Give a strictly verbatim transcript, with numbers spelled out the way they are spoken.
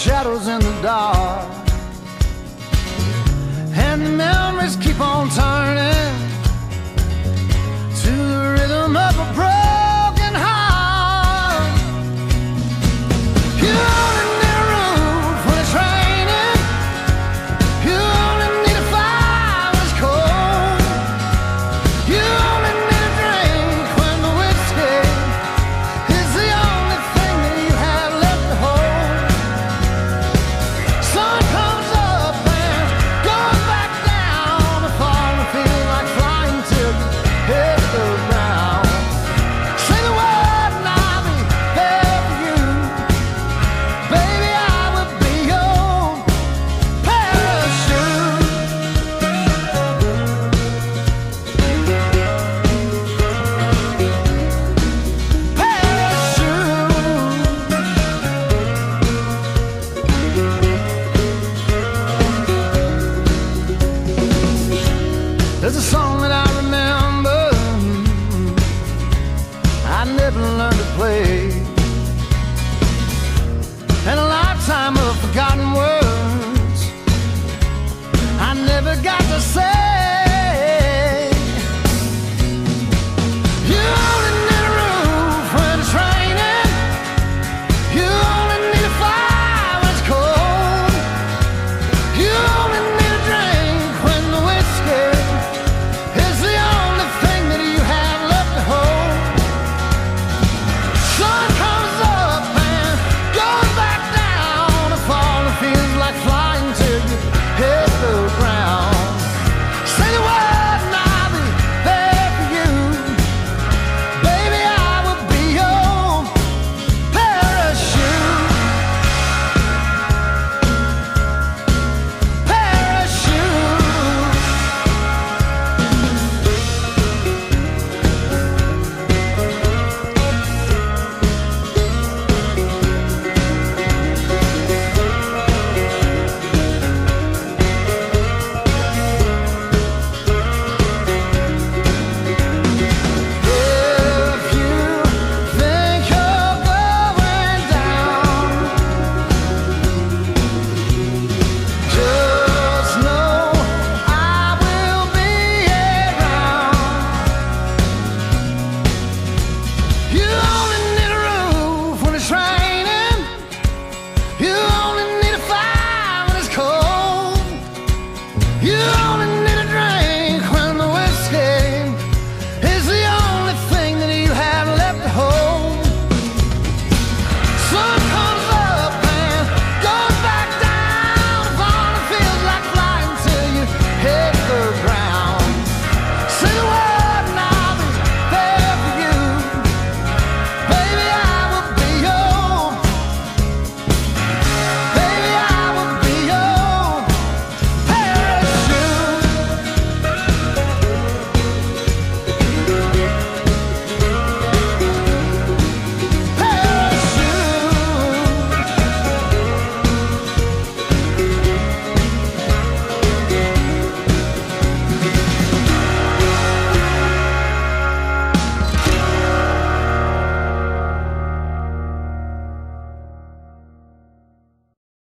shadows in the dark, and the memories keep on turning to the rhythm of a broken heart. You only need a roof when it's raining. You only need a fire when it's cold. You only need a drink when the whiskey is the only thing that you have left to hold. Sun comes up and goes back down before we feel like flying till you hit the ground. Say the word and I'll be there for you. Baby, I will be your parachute. Parachute. There's a song that I